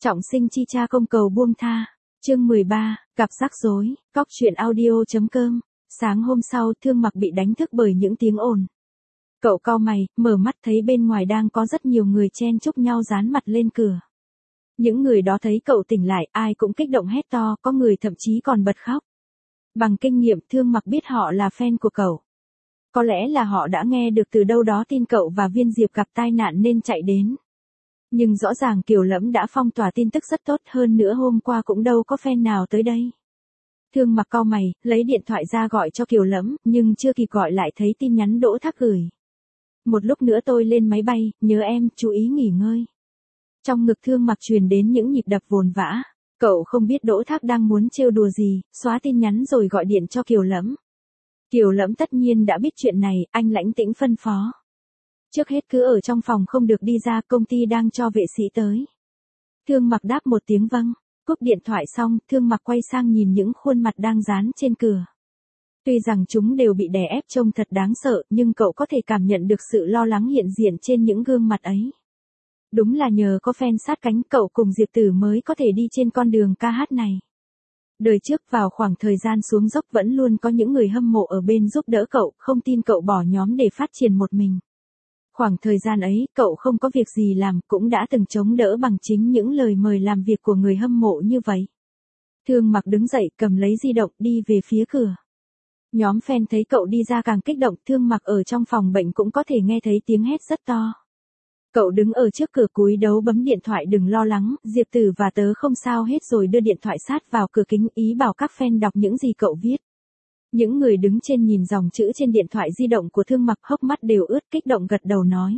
Trọng sinh chi cha công cầu buông tha. Chương 13, gặp rắc rối, cóc truyện audio.com. Sáng hôm sau Thương Mặc bị đánh thức bởi những tiếng ồn. Cậu cau mày, mở mắt thấy bên ngoài đang có rất nhiều người chen chúc nhau dán mặt lên cửa. Những người đó thấy cậu tỉnh lại, ai cũng kích động hét to, có người thậm chí còn bật khóc. Bằng kinh nghiệm Thương Mặc biết họ là fan của cậu. Có lẽ là họ đã nghe được từ đâu đó tin cậu và Viên Diệp gặp tai nạn nên chạy đến. Nhưng rõ ràng Kiều Lẫm đã phong tỏa tin tức rất tốt, hơn nữa hôm qua cũng đâu có fan nào tới đây. Thương Mặc cau mày, lấy điện thoại ra gọi cho Kiều Lẫm, nhưng chưa kịp gọi lại thấy tin nhắn Đỗ Thác gửi. Một lúc nữa tôi lên máy bay, nhớ em, chú ý nghỉ ngơi. Trong ngực Thương Mặc truyền đến những nhịp đập vồn vã. Cậu không biết Đỗ Thác đang muốn trêu đùa gì, xóa tin nhắn rồi gọi điện cho Kiều Lẫm. Kiều Lẫm tất nhiên đã biết chuyện này, anh lãnh tĩnh phân phó. Trước hết cứ ở trong phòng không được đi ra, công ty đang cho vệ sĩ tới. Thương Mặc đáp một tiếng vâng. Cúp điện thoại xong, Thương Mặc quay sang nhìn những khuôn mặt đang dán trên cửa. Tuy rằng chúng đều bị đè ép trông thật đáng sợ, nhưng cậu có thể cảm nhận được sự lo lắng hiện diện trên những gương mặt ấy. Đúng là nhờ có fan sát cánh cậu cùng Diệp Tử mới có thể đi trên con đường ca hát này. Đời trước vào khoảng thời gian xuống dốc vẫn luôn có những người hâm mộ ở bên giúp đỡ cậu, không tin cậu bỏ nhóm để phát triển một mình. Khoảng thời gian ấy, cậu không có việc gì làm, cũng đã từng chống đỡ bằng chính những lời mời làm việc của người hâm mộ như vậy. Thương Mặc đứng dậy, cầm lấy di động, đi về phía cửa. Nhóm fan thấy cậu đi ra càng kích động, Thương Mặc ở trong phòng bệnh cũng có thể nghe thấy tiếng hét rất to. Cậu đứng ở trước cửa cúi đầu bấm điện thoại, đừng lo lắng, Diệp Tử và tớ không sao hết rồi, đưa điện thoại sát vào cửa kính, ý bảo các fan đọc những gì cậu viết. Những người đứng trên nhìn dòng chữ trên điện thoại di động của Thương Mặc, hốc mắt đều ướt, kích động gật đầu nói.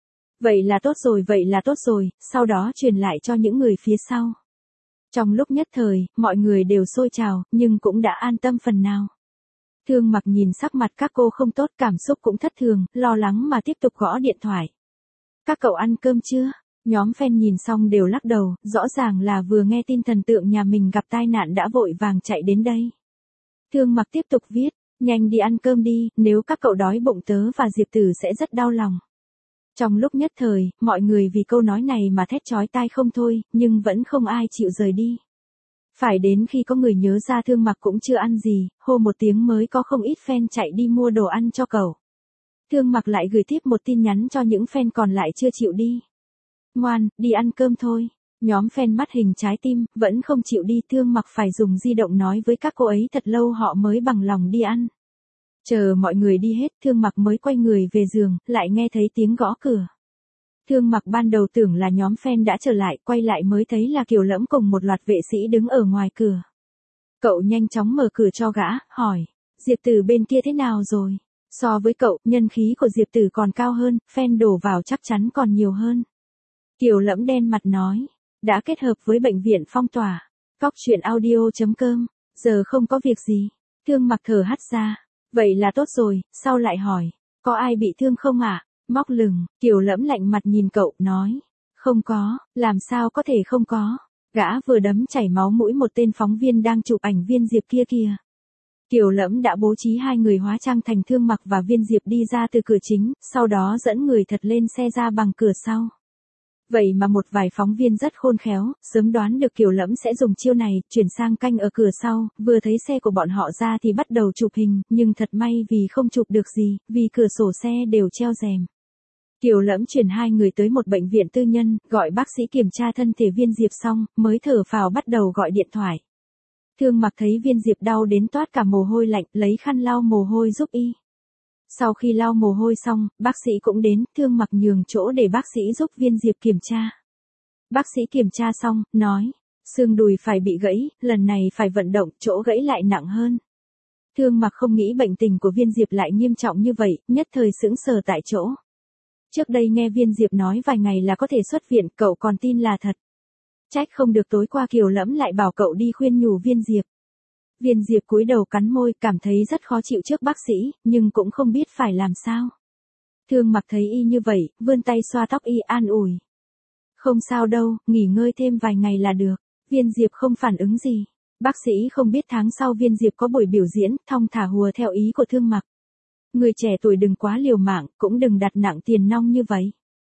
Vậy là tốt rồi, sau đó truyền lại cho những người phía sau. Trong lúc nhất thời, mọi người đều xôi trào, nhưng cũng đã an tâm phần nào. Thương Mặc nhìn sắc mặt các cô không tốt, cảm xúc cũng thất thường, lo lắng mà tiếp tục gõ điện thoại. Các cậu ăn cơm chưa? Nhóm fan nhìn xong đều lắc đầu, rõ ràng là vừa nghe tin thần tượng nhà mình gặp tai nạn đã vội vàng chạy đến đây. Thương Mặc tiếp tục viết, nhanh đi ăn cơm đi, nếu các cậu đói bụng tớ và Diệp Tử sẽ rất đau lòng. Trong lúc nhất thời, mọi người vì câu nói này mà thét chói tai không thôi, nhưng vẫn không ai chịu rời đi. Phải đến khi có người nhớ ra Thương Mặc cũng chưa ăn gì, hô một tiếng mới có không ít fan chạy đi mua đồ ăn cho cậu. Thương Mặc lại gửi tiếp một tin nhắn cho những fan còn lại chưa chịu đi. Ngoan, đi ăn cơm thôi. Nhóm fan mắt hình trái tim, vẫn không chịu đi, Thương Mặc phải dùng di động nói với các cô ấy thật lâu họ mới bằng lòng đi ăn. Chờ mọi người đi hết, Thương Mặc mới quay người về giường, lại nghe thấy tiếng gõ cửa. Thương Mặc ban đầu tưởng là nhóm fan đã trở lại, quay lại mới thấy là Kiều Lẫm cùng một loạt vệ sĩ đứng ở ngoài cửa. Cậu nhanh chóng mở cửa cho gã, hỏi, Diệp Tử bên kia thế nào rồi? So với cậu, nhân khí của Diệp Tử còn cao hơn, fan đổ vào chắc chắn còn nhiều hơn. Kiều Lẫm đen mặt nói, đã kết hợp với bệnh viện phong tỏa. Cóc truyện audio.com, giờ không có việc gì. Thương Mặc thở hắt ra, vậy là tốt rồi, sau lại hỏi, có ai bị thương không ạ? Móc lửng, Kiều Lẫm lạnh mặt nhìn cậu, nói, không có, làm sao có thể không có. Gã vừa đấm chảy máu mũi một tên phóng viên đang chụp ảnh Viên Diệp kia kìa. Kiều Lẫm đã bố trí hai người hóa trang thành Thương Mặc và Viên Diệp đi ra từ cửa chính, sau đó dẫn người thật lên xe ra bằng cửa sau. Vậy mà một vài phóng viên rất khôn khéo, sớm đoán được Kiều Lẫm sẽ dùng chiêu này, chuyển sang canh ở cửa sau, vừa thấy xe của bọn họ ra thì bắt đầu chụp hình, nhưng thật may vì không chụp được gì, vì cửa sổ xe đều treo rèm. Kiều Lẫm chuyển hai người tới một bệnh viện tư nhân, gọi bác sĩ kiểm tra thân thể Viên Diệp xong, mới thở phào bắt đầu gọi điện thoại. Thương Mặc thấy Viên Diệp đau đến toát cả mồ hôi lạnh, lấy khăn lau mồ hôi giúp y. Sau khi lau mồ hôi xong, bác sĩ cũng đến, Thương Mặc nhường chỗ để bác sĩ giúp Viên Diệp kiểm tra. Bác sĩ kiểm tra xong, nói, xương đùi phải bị gãy, lần này phải vận động, chỗ gãy lại nặng hơn. Thương Mặc không nghĩ bệnh tình của Viên Diệp lại nghiêm trọng như vậy, nhất thời sững sờ tại chỗ. Trước đây nghe Viên Diệp nói vài ngày là có thể xuất viện, cậu còn tin là thật. Trách không được tối qua Kiều Lẫm lại bảo cậu đi khuyên nhủ Viên Diệp. Viên Diệp cúi đầu cắn môi, cảm thấy rất khó chịu trước bác sĩ, nhưng cũng không biết phải làm sao. Thương Mặc thấy y như vậy, vươn tay xoa tóc y an ủi. Không sao đâu, nghỉ ngơi thêm vài ngày là được. Viên Diệp không phản ứng gì. Bác sĩ không biết tháng sau Viên Diệp có buổi biểu diễn, thong thả hùa theo ý của Thương Mặc. Người trẻ tuổi đừng quá liều mạng, cũng đừng đặt nặng tiền nong như vậy.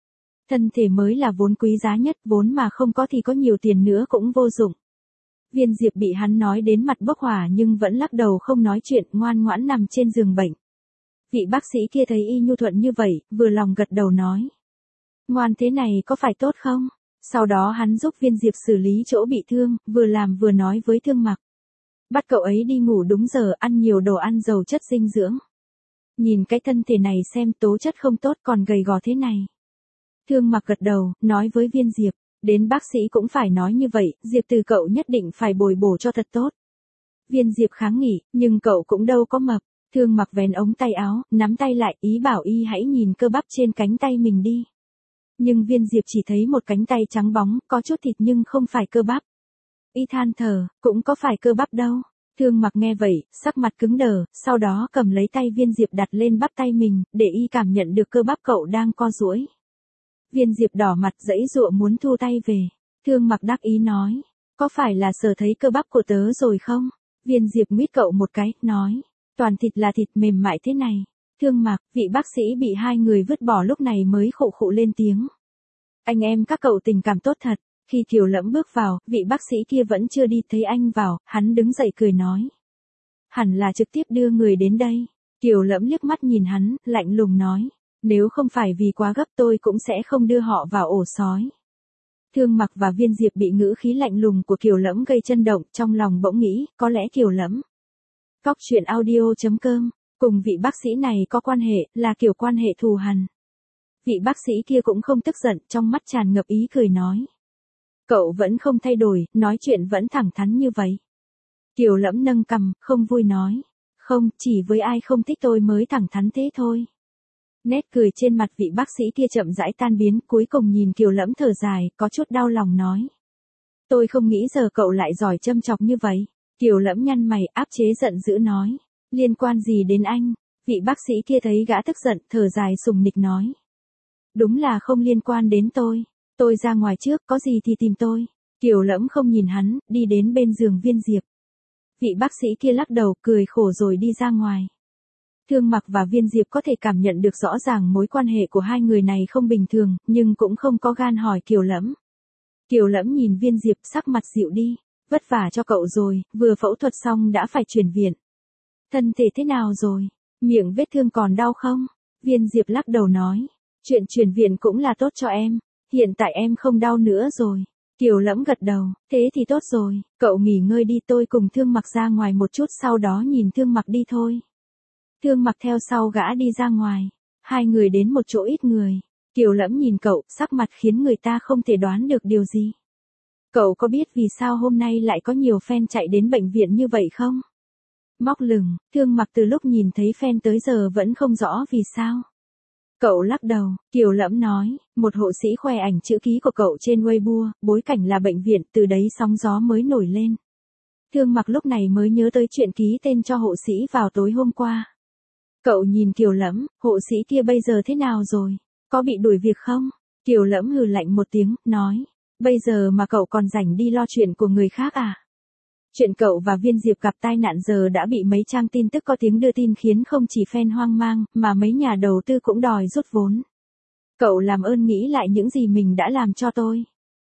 Thân thể mới là vốn quý giá nhất, vốn mà không có thì có nhiều tiền nữa cũng vô dụng. Viên Diệp bị hắn nói đến mặt bốc hỏa nhưng vẫn lắc đầu không nói chuyện, ngoan ngoãn nằm trên giường bệnh. Vị bác sĩ kia thấy y nhu thuận như vậy, vừa lòng gật đầu nói. Ngoan thế này có phải tốt không? Sau đó hắn giúp Viên Diệp xử lý chỗ bị thương, vừa làm vừa nói với Thương Mặc. Bắt cậu ấy đi ngủ đúng giờ, ăn nhiều đồ ăn giàu chất dinh dưỡng. Nhìn cái thân thể này xem tố chất không tốt còn gầy gò thế này. Thương Mặc gật đầu, nói với Viên Diệp, đến bác sĩ cũng phải nói như vậy, Diệp từ cậu nhất định phải bồi bổ cho thật tốt. Viên Diệp kháng nghị, nhưng cậu cũng đâu có mập. Thương Mặc vén ống tay áo, nắm tay lại, ý bảo y hãy nhìn cơ bắp trên cánh tay mình đi. Nhưng Viên Diệp chỉ thấy một cánh tay trắng bóng, có chút thịt nhưng không phải cơ bắp. Y than thở, cũng có phải cơ bắp đâu. Thương Mặc nghe vậy, sắc mặt cứng đờ, sau đó cầm lấy tay Viên Diệp đặt lên bắp tay mình, để y cảm nhận được cơ bắp cậu đang co duỗi. Viên Diệp đỏ mặt giãy giụa muốn thu tay về. Thương Mặc đắc ý nói, có phải là sờ thấy cơ bắp của tớ rồi không? Viên Diệp nguyết cậu một cái, nói, toàn thịt là thịt mềm mại thế này. Thương Mặc, vị bác sĩ bị hai người vứt bỏ lúc này mới khụ khụ lên tiếng. Anh em các cậu tình cảm tốt thật. Khi Kiều Lẫm bước vào, vị bác sĩ kia vẫn chưa đi, thấy anh vào, hắn đứng dậy cười nói. Hẳn là trực tiếp đưa người đến đây. Kiều Lẫm liếc mắt nhìn hắn, lạnh lùng nói. Nếu không phải vì quá gấp tôi cũng sẽ không đưa họ vào ổ sói. Thương Mặc và Viên Diệp bị ngữ khí lạnh lùng của Kiều Lẫm gây chấn động, trong lòng bỗng nghĩ, có lẽ Kiều Lẫm. Cóc truyện audio.com, cùng vị bác sĩ này có quan hệ, là kiểu quan hệ thù hằn. Vị bác sĩ kia cũng không tức giận, trong mắt tràn ngập ý cười nói. Cậu vẫn không thay đổi, nói chuyện vẫn thẳng thắn như vậy. Kiều Lẫm nâng cằm, không vui nói. Không, chỉ với ai không thích tôi mới thẳng thắn thế thôi. Nét cười trên mặt vị bác sĩ kia chậm rãi tan biến, cuối cùng nhìn Kiều Lẫm thở dài, có chút đau lòng nói. Tôi không nghĩ giờ cậu lại giỏi châm chọc như vậy. Kiều Lẫm nhăn mày, áp chế giận dữ nói. Liên quan gì đến anh? Vị bác sĩ kia thấy gã tức giận, thở dài sùng nịch nói. Đúng là không liên quan đến tôi. Tôi ra ngoài trước, có gì thì tìm tôi. Kiều Lẫm không nhìn hắn, đi đến bên giường Viên Diệp. Vị bác sĩ kia lắc đầu, cười khổ rồi đi ra ngoài. Thương Mặc và Viên Diệp có thể cảm nhận được rõ ràng mối quan hệ của hai người này không bình thường, nhưng cũng không có gan hỏi Kiều Lẫm. Kiều Lẫm nhìn Viên Diệp, sắc mặt dịu đi. Vất vả cho cậu rồi, vừa phẫu thuật xong đã phải chuyển viện. Thân thể thế nào rồi? Miệng vết thương còn đau không? Viên Diệp lắc đầu nói. Chuyện chuyển viện cũng là tốt cho em. Hiện tại em không đau nữa rồi. Kiều Lẫm gật đầu, thế thì tốt rồi, cậu nghỉ ngơi đi, tôi cùng Thương Mặc ra ngoài một chút, sau đó nhìn Thương Mặc đi thôi. Thương Mặc theo sau gã đi ra ngoài. Hai người đến một chỗ ít người. Kiều Lẫm nhìn cậu, sắc mặt khiến người ta không thể đoán được điều gì. Cậu có biết vì sao hôm nay lại có nhiều fan chạy đến bệnh viện như vậy không? Móc lửng, Thương Mặc từ lúc nhìn thấy fan tới giờ vẫn không rõ vì sao. Cậu lắc đầu, Kiều Lẫm nói, một hộ sĩ khoe ảnh chữ ký của cậu trên Weibo, bối cảnh là bệnh viện, từ đấy sóng gió mới nổi lên. Thương Mặc lúc này mới nhớ tới chuyện ký tên cho hộ sĩ vào tối hôm qua. Cậu nhìn Kiều Lẫm, hộ sĩ kia bây giờ thế nào rồi? Có bị đuổi việc không? Kiều Lẫm hừ lạnh một tiếng, nói, bây giờ mà cậu còn rảnh đi lo chuyện của người khác à? Chuyện cậu và Viên Diệp gặp tai nạn giờ đã bị mấy trang tin tức có tiếng đưa tin khiến không chỉ fan hoang mang, mà mấy nhà đầu tư cũng đòi rút vốn. Cậu làm ơn nghĩ lại những gì mình đã làm cho tôi.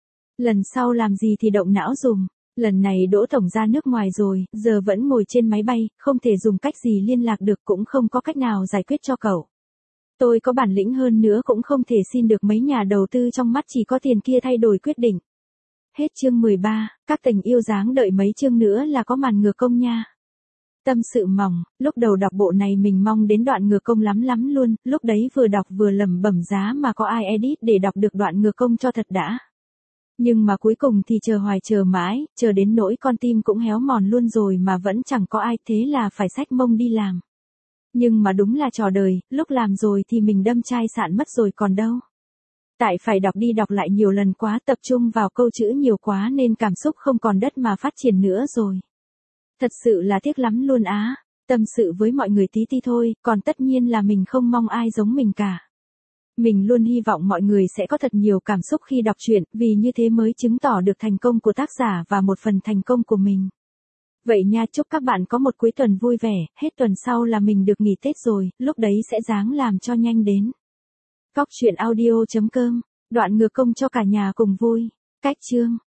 Lần sau làm gì thì động não dùm. Lần này Đỗ Tổng ra nước ngoài rồi, giờ vẫn ngồi trên máy bay, không thể dùng cách gì liên lạc được, cũng không có cách nào giải quyết cho cậu. Tôi có bản lĩnh hơn nữa cũng không thể xin được mấy nhà đầu tư trong mắt chỉ có tiền kia thay đổi quyết định. Hết chương 13, các tình yêu dáng đợi mấy chương nữa là có màn ngược công nha. Tâm sự mỏng, lúc đầu đọc bộ này mình mong đến đoạn ngược công lắm lắm luôn, lúc đấy vừa đọc vừa lẩm bẩm giá mà có ai edit để đọc được đoạn ngược công cho thật đã. Nhưng mà cuối cùng thì chờ hoài chờ mãi, chờ đến nỗi con tim cũng héo mòn luôn rồi mà vẫn chẳng có ai, thế là phải xách mông đi làm. Nhưng mà đúng là trò đời, lúc làm rồi thì mình đâm chai sạn mất rồi còn đâu. Tại phải đọc đi đọc lại nhiều lần quá, tập trung vào câu chữ nhiều quá nên cảm xúc không còn đất mà phát triển nữa rồi. Thật sự là tiếc lắm luôn á. Tâm sự với mọi người tí thôi, còn tất nhiên là mình không mong ai giống mình cả. Mình luôn hy vọng mọi người sẽ có thật nhiều cảm xúc khi đọc truyện, vì như thế mới chứng tỏ được thành công của tác giả và một phần thành công của mình. Vậy nha, chúc các bạn có một cuối tuần vui vẻ, hết tuần sau là mình được nghỉ Tết rồi, lúc đấy sẽ ráng làm cho nhanh đến. Cóc truyện audio.com Đoạn ngược công cho cả nhà cùng vui. Cách chương.